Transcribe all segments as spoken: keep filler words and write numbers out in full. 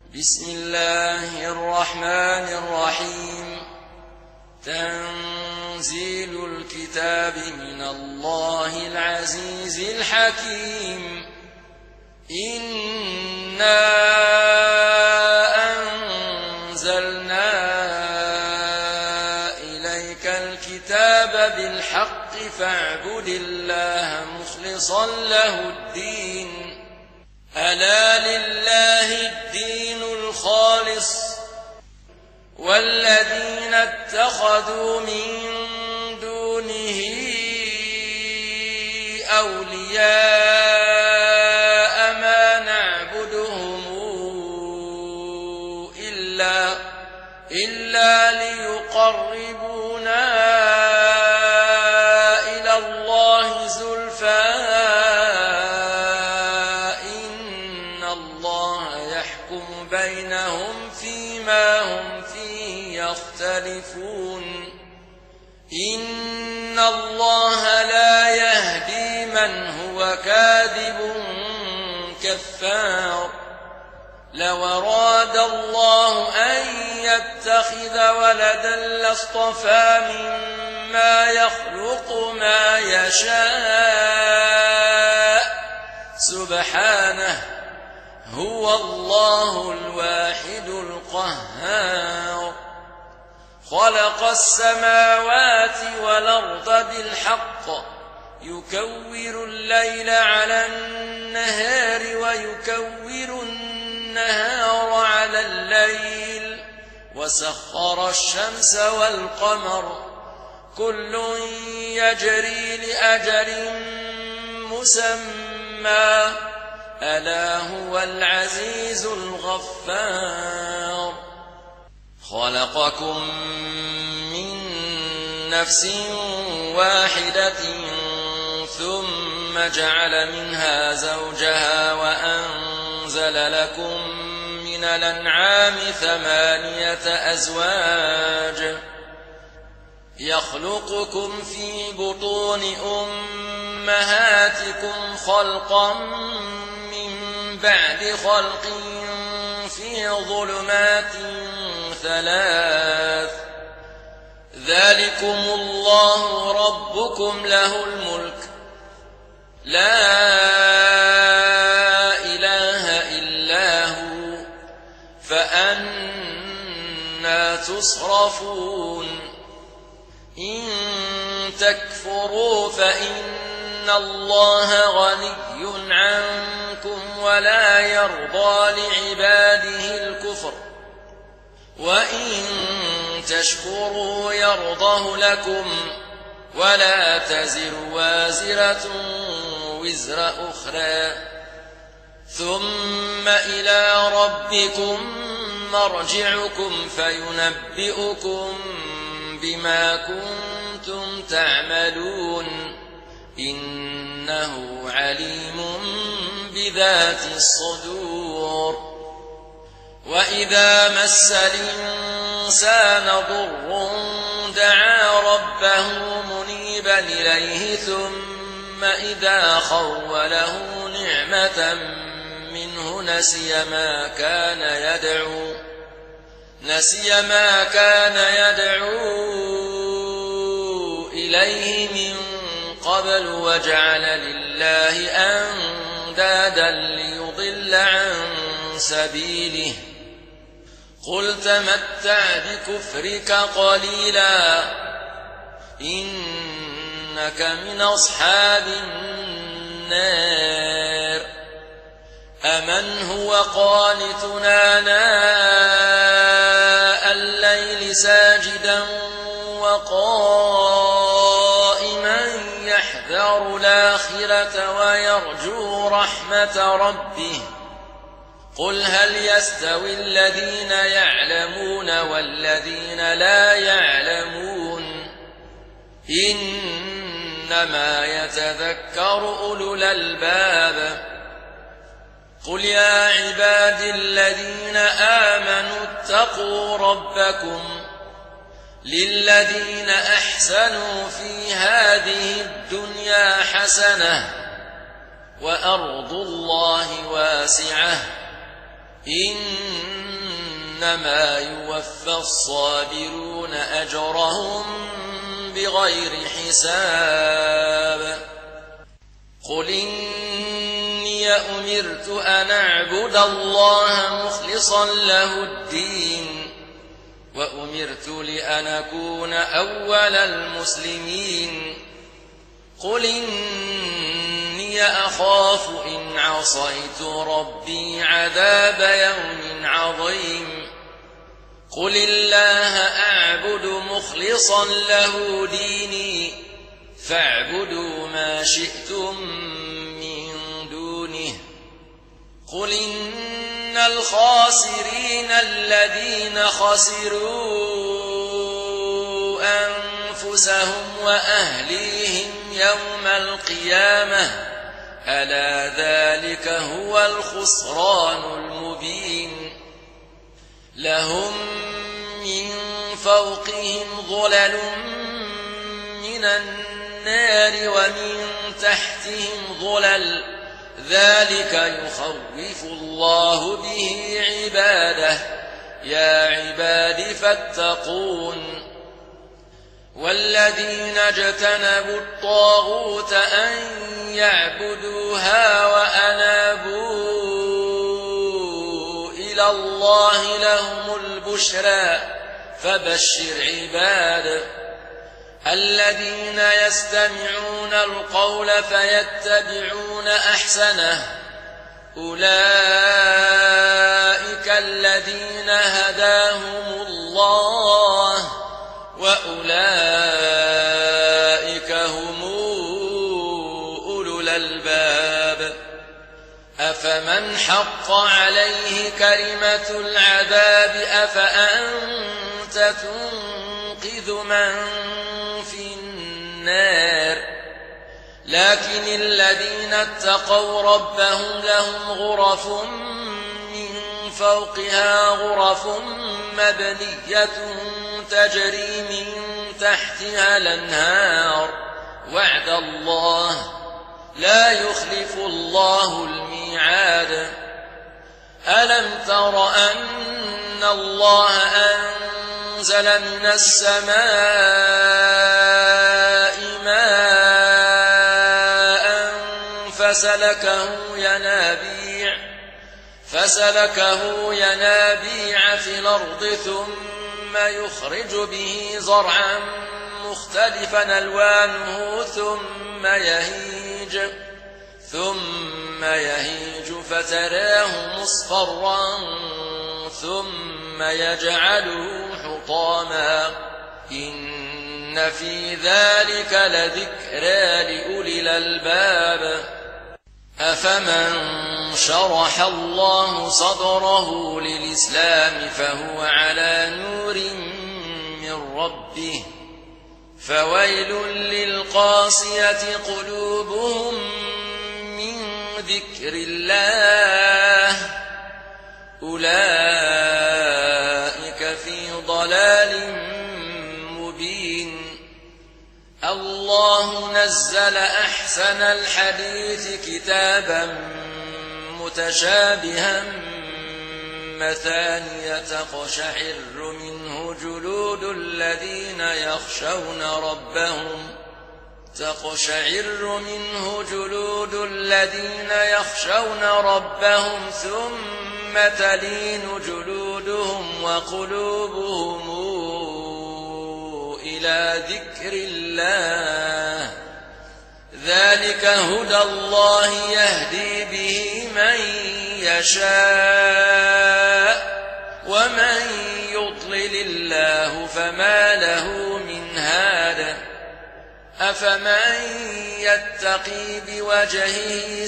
بسم الله الرحمن الرحيم تنزيل الكتاب من الله العزيز الحكيم إنا أنزلنا إليك الكتاب بالحق فاعبد الله مخلصا له الدين ألا لله الدين الخالص والذين اتخذوا من دونه أولياء ما نعبدهم إلا, إلا ليقربونا إلى الله زلفى إن الله يحكم بينهم فيما هم فيه يختلفون إن الله لا يهدي من هو كاذب كفار لو أراد الله أن يتخذ ولدا لاصطفى مما يخلق ما يشاء سبحانه هو الله الواحد القهار خلق السماوات والأرض بالحق يكور الليل على النهار ويكور النهار على الليل وسخر الشمس والقمر كل يجري لأجل مسمى ألا هو العزيز الغفار خلقكم من نفس واحدة ثم جعل منها زوجها وأنزل لكم من الأنعام ثمانية أزواج يخلقكم في بطون أمهاتكم خلقا من بعد خلق في ظلمات ثلاث ذلكم الله ربكم له الملك لا إله إلا هو فأنى تصرفون إن تكفروا فإن الله غني عنكم ولا يرضى لعباده الكفر وإن تشكروا يرضه لكم ولا تزر وازرة وزر أخرى ثم إلى ربكم مرجعكم فينبئكم بما كنتم تعملون إنه عليم بذات الصدور وإذا مس الإنسان ضر دعا ربه منيبا إليه ثم إذا خوله نعمة منه نسي ما كان يدعو نسي ما كان يدعو إليه من قبل وجعل لله أندادا ليضل عن سبيله قل تمتع بكفرك قليلا إنك من أصحاب النار أمن هو قانتنا ناء الليل ساجدا وقائما يحذر الآخرة ويرجو رحمة ربه قل هل يستوي الذين يعلمون والذين لا يعلمون إنما يتذكر أولو الألباب قل يا عباد الذين آمنوا اتقوا ربكم للذين أحسنوا في هذه الدنيا حسنة وأرض الله واسعة إن إنما يوفى الصابرون أجرهم بغير حساب قل إني أمرت أن أعبد الله مخلصا له الدين وأمرت لأن أكون أول المسلمين قل إني أخاف إن عصيت ربي عذاب يوم عظيم قل الله أعبد مخلصا له ديني فاعبدوا ما شئتم من دونه قل إن الخاسرين الذين خسروا أنفسهم وأهليهم يوم القيامة ألا ذلك هو الخسران المبين لهم من فوقهم ظلل من النار ومن تحتهم ظلل ذلك يخوف الله به عباده يا عباد فاتقون والذين اجتنبوا الطاغوت أن يعبدوها وأنابوا إلى الله لهم البشرى فبشر عباد الذين يستمعون القول فيتبعون أحسنه أولئك الذين هداهم الله وأولئك هم أولو الألباب أفمن حق عليه كلمة العذاب أفأنت تنقذ من في النار لكن الذين اتقوا ربهم لهم غرف من فوقها غرف مبنية تجري من تحتها الأنهار وعد الله لا يخلف الله الميعاد ألم تر أن الله أنزل من السماء ماء فسلكه ينابيع فسلكه ينابيع في الأرض ثم يخرج به زرعا مختلفا ألوانه ثم يهيج ثم يهيج فتراه مصفرا ثم يجعله حطاما إن في ذلك لذكرى لأولي الألباب أفمن شرح الله صدره للإسلام فهو على نور من ربه فويل للقاسية قلوبهم من ذكر الله أولئك في ضلال مبين الله نزل أحسن الحديث كتابا متشابها مثانية تقشعر منه جلود الذين يخشون ربهم تقشعر منه جلود الذين يخشون ربهم ثم تلين جلودهم وقلوبهم إلى ذكر الله ذلك هدى الله يهدي به من يشاء ومن يضلل الله فما له من هاد أفمن يتقي بوجهه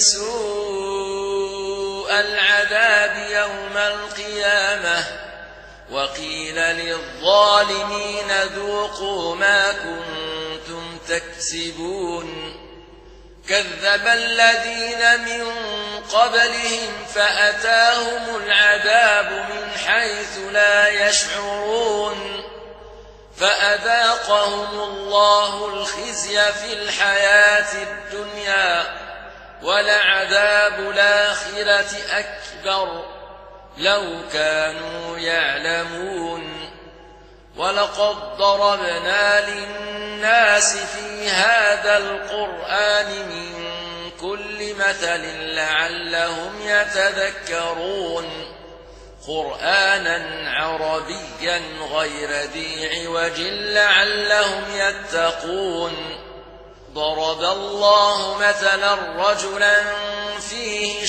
سوء العذاب يوم القيامة وقيل للظالمين ذوقوا ما كنتم تكسبون كذب الذين من قبلهم فأتاهم العذاب من حيث لا يشعرون فأذاقهم الله الخزي في الحياة الدنيا ولعذاب الآخرة أكبر لو كانوا يعلمون ولقد ضربنا للناس في هذا القرآن من كل مثل لعلهم يتذكرون قرآنا عربيا غير ذي عوج لعلهم يتقون ضرب الله مثلا رجلا فيه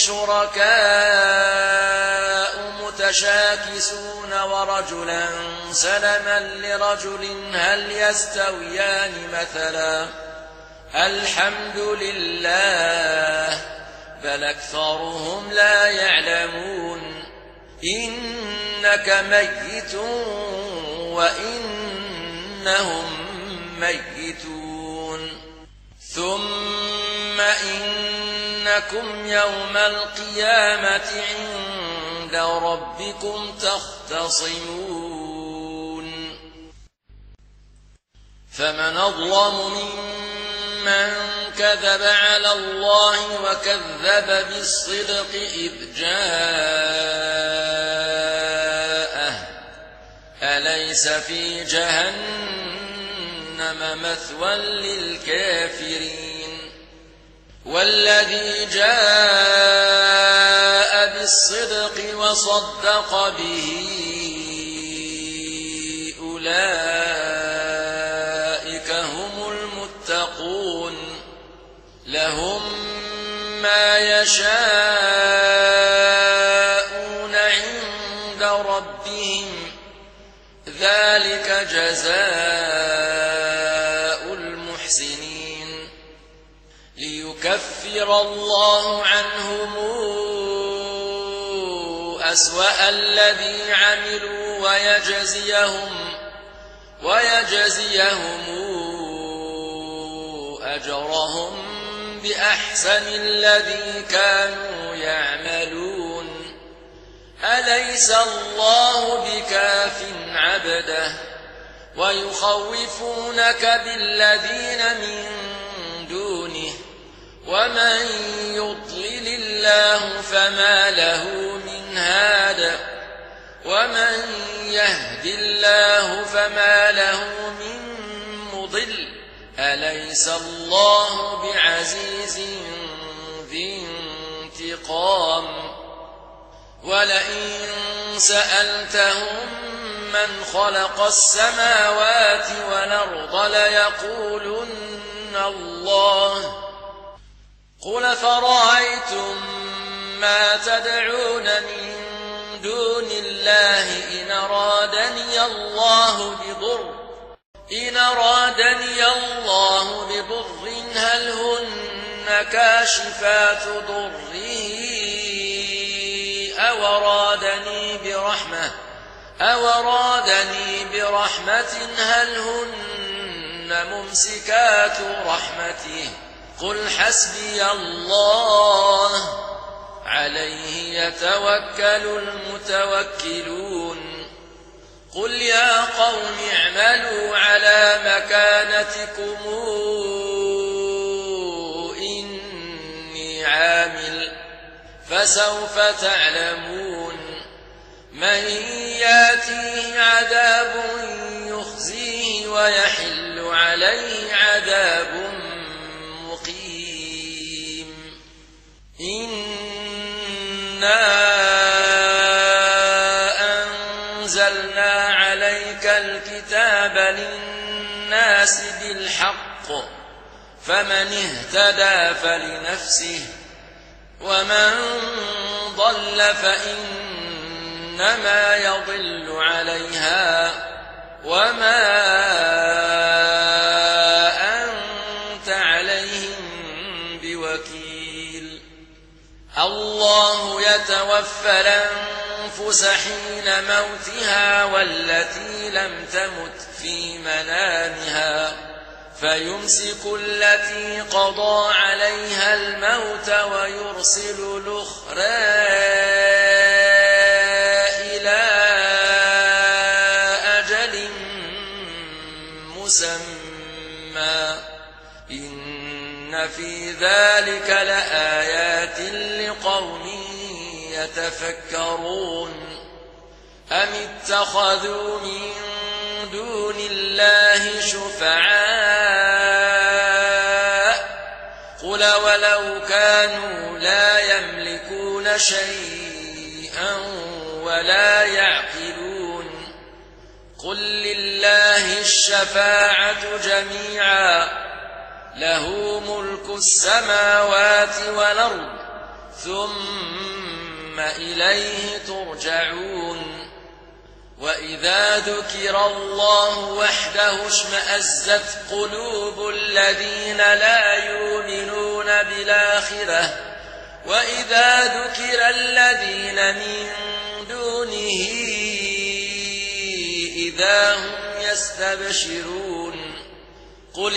شركاء متشاكسون ورجلا سلما لرجل هل يستويان مثلا الحمد لله بل أكثرهم لا يعلمون إنك ميت وإنهم ميتون ثم إنكم يوم القيامة عند ربكم تختصمون فمن أظلم ممن كذب على الله وكذب بالصدق إذ جاءه أليس في جهنم مثوى للكافرين والذي جاء بالصدق وصدق به أولئك هم المتقون لهم ما يشاءون عند ربهم ذلك جزاء المحسنين ليكفر الله عنهم أسوأ الذي عملوا ويجزيهم ويجزيهم أجرهم بأحسن الذي كانوا يعملون أليس الله بكاف عبده ويخوفونك بالذين من دونه ومن يضلل الله فما له من هاد ومن يهد الله فما له من مضل أليس الله بعزيز ذي انتقام ولئن سألتهم من خلق السماوات والأرض ليقولن الله قل فرأيتم ما تدعون من دون الله إن أرادني الله بضر إن أرادني الله بضر هل هن كاشفات ضره أو أرادني برحمة أو أرادني برحمة هل هن ممسكات رحمته قل حسبي الله عليه يتوكل المتوكلون قل يا قوم اعملوا على مكانتكم إني عامل فسوف تعلمون من ياتيه عذاب يخزيه ويحل عليه عذاب مقيم إنا أنزلنا عليك الكتاب للناس بالحق فمن اهتدى فلنفسه ومن ضل فإنما يضل عليها وما أنت عليهم بوكيل الله يتوفى الأنفس حين موتها والتي لم تمت في منامها فيمسك التي قضى عليها الموت ويرسل الأخرى إلى أجل مسمى إن في ذلك لآيات لقوم يتفكرون أم اتخذوا من دون الله شفعاء قل ولو كانوا لا يملكون شيئا ولا يعقلون قل لله الشفاعة جميعا له ملك السماوات والأرض ثم إليه ترجعون وإذا ذكر الله وحده اشمأزت قلوب الذين لا يؤمنون بالآخرة وإذا ذكر الذين من دونه إذا هم يستبشرون قل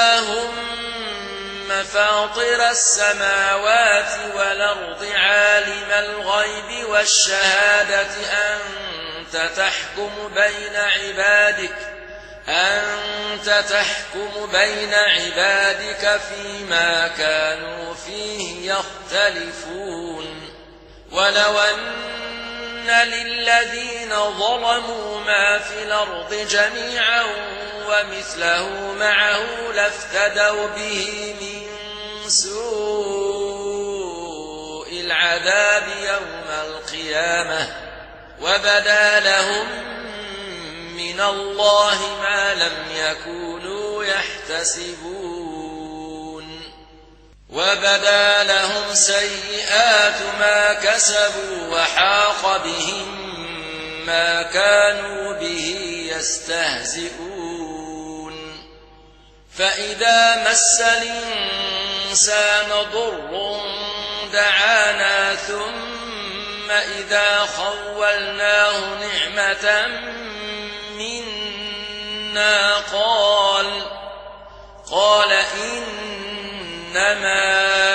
اللهم فاطر السماوات والأرض عالم الغيب والشهادة أنت تحكم بين عبادك أنت تحكم بين عبادك فيما كانوا فيه يختلفون ولو أن للذين ظلموا ما في الأرض جميعا ومثله معه لافتدوا به من سوء العذاب يوم القيامة وبدا لهم من الله ما لم يكونوا يحتسبون وبدا لهم سيئات ما كسبوا وحاق بهم ما كانوا به يستهزئون فإذا مس الإنسان ضر دعانا ثم إذا خولناه نعمة منا قال قال إنما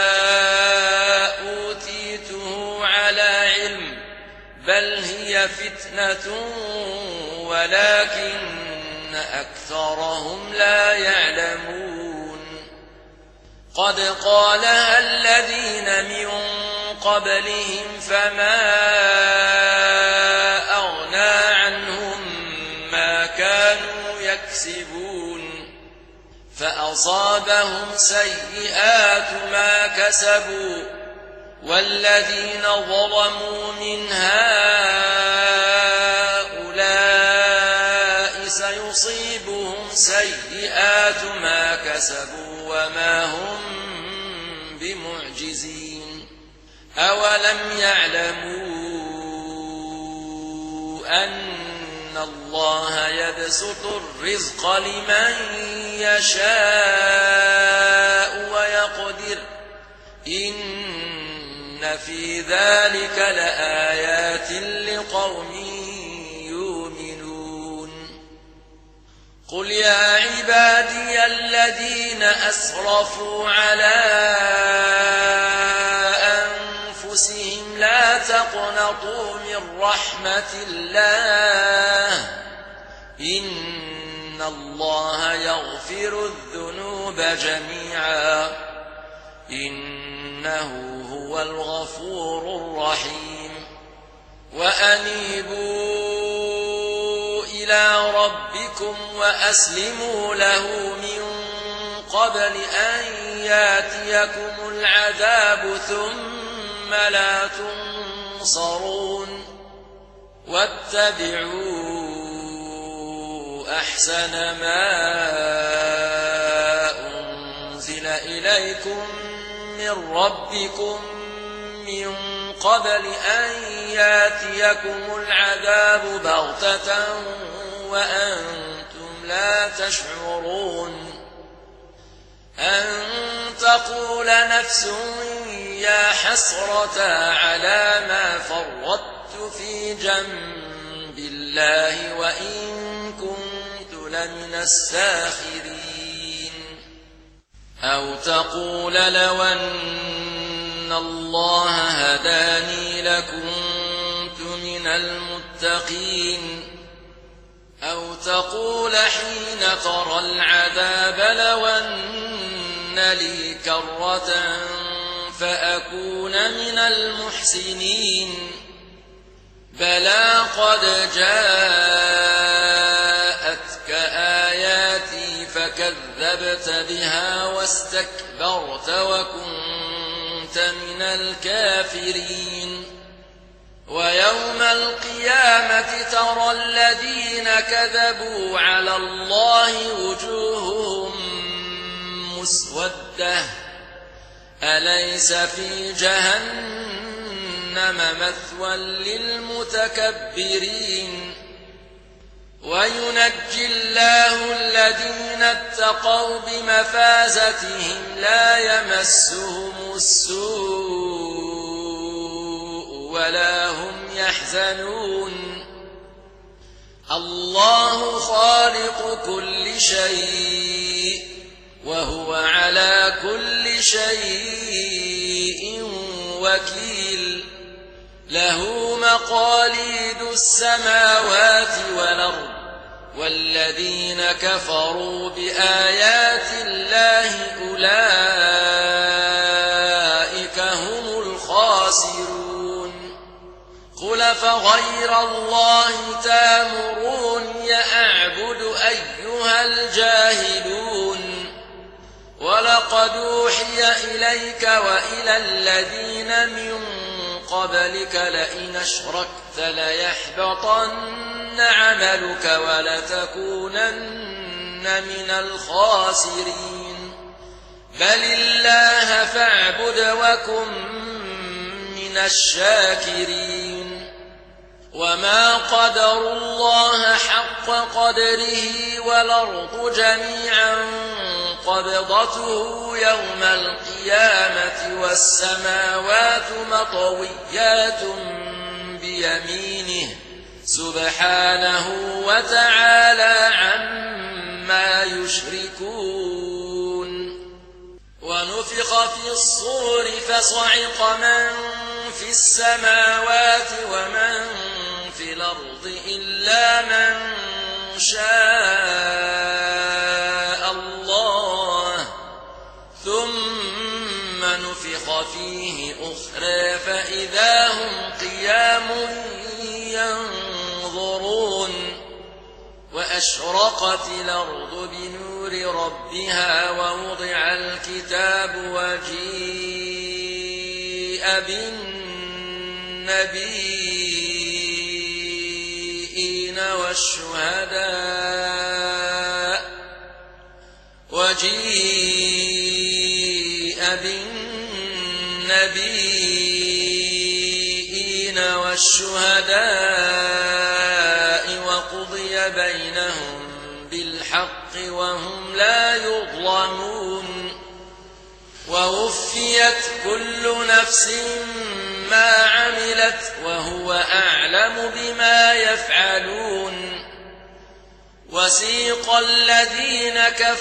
أوتيته على علم بل هي فتنة ولكن أكثرهم لا يعلمون قد قالها الذين من قبلهم فما أغنى عنهم ما كانوا يكسبون فأصابهم سيئات ما كسبوا والذين ظلموا من هؤلاء سيصيبهم سيئات ما كسبوا وما هم بمعجزين أولم يعلموا أن الله يبسط الرزق لمن يشاء ويقدر إن في ذلك لآيات لقوم يؤمنون قل يا عبادي الذين أسرفوا على أنفسهم لا تقنطوا من رحمة الله إن الله يغفر الذنوب جميعا إنه هو الغفور الرحيم وأنيبوا إلى ربكم وأسلموا له من قبل أن ياتيكم العذاب ثم لا تنصرون واتبعوا أحسن ما أنزل إليكم من ربكم من قبل أن ياتيكم العذاب بغتة وأنتم لا تشعرون أن تقول نفس يا حسرة على ما فرطت في جنب الله وإن كنت لمن الساخرين أو تقول لو أن الله هداني لكنت من المتقين أو تقول حين ترى العذاب لو أن لي كرة فأكون من المحسنين بلى قد جاءتك آياتي فكذبت بها واستكبرت وكنت من الكافرين ويوم القيامة ترى الذين كذبوا على الله وجوههم مسودة أليس في جهنم مثوى للمتكبرين وينجي الله الذين اتقوا بمفازتهم لا يمسهم السوء ولا هم يحزنون الله خالق كل شيء وهو على كل شيء وكيل له مقاليد السماوات والأرض والذين كفروا بآيات الله أولئك هم الخاسرون قل فغير الله تامروني أعبد أيها الجاهلون ولقد أوحي إليك وإلى الذين من قبلك لئن أشركت ليحبطن عملك ولتكونن من الخاسرين بل الله فاعبد وكن من الشاكرين وما قدروا الله حق قدره والأرض جميعا قبضته يوم القيامة والسماوات مطويات بيمينه سبحانه وتعالى عما يشركون ونفخ في الصور فصعق من في السماوات ومن في الأرض إلا من شاء الله ثم نفخ فيه أخرى فإذا هم قيام ينظرون وأشرقت الأرض بنور ربها ووضع الكتاب وجيء بالنبيين والشهداء وجيء بالنبيين والشهداء وقضي بينهم بالحق وهم لا يظلمون ووفيت كل نفس ما عملت وهو أعلم بما يفعلون وسيق الذين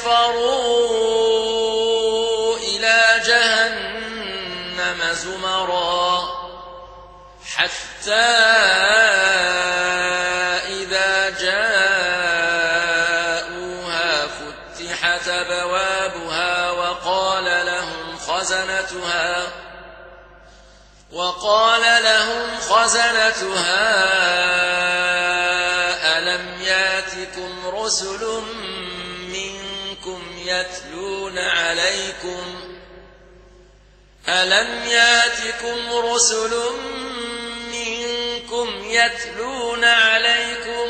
كفروا إلى جهنم زمرا حتى إذا جاءوها فتحت أبوابها وقال لهم خزنتها وقال لهم خزنتها ألم ياتكم رسل منكم يتلون عليكم ألم ياتكم رسل منكم يتلون عليكم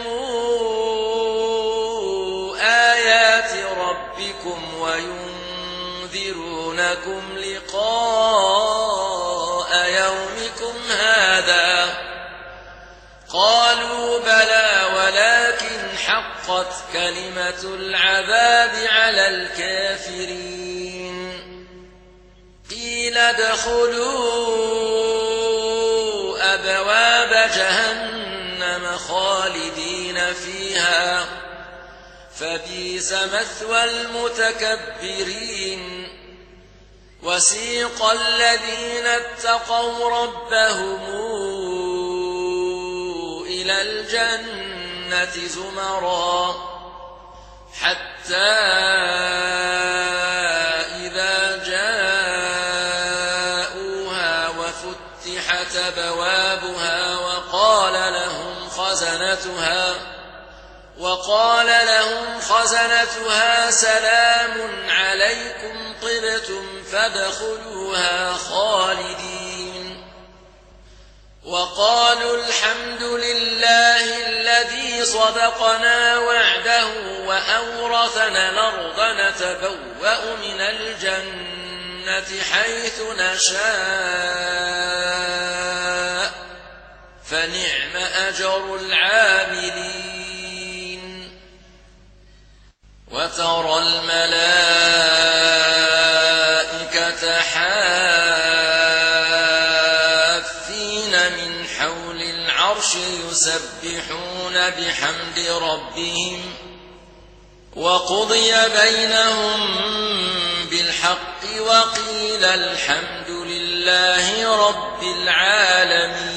آيات ربكم وينذرونكم لقاء يومكم هذا قالوا بلى ولكن حقت كلمة العذاب على الكافرين قيل ادخلوا أبواب جهنم خالدين فيها فبئس مثوى المتكبرين وسيق الذين اتقوا ربهم إلى الجنة زمرا حتى إذا جاءوا خزنتها وقال لهم خزنتها سلام عليكم طبتم فادخلوها خالدين وقالوا الحمد لله الذي صدقنا وعده وأورثنا الأرض نتبوأ من الجنة حيث نشاء فنعم أجر العاملين وترى الملائكة حافين من حول العرش يسبحون بحمد ربهم وقضي بينهم بالحق وقيل الحمد لله رب العالمين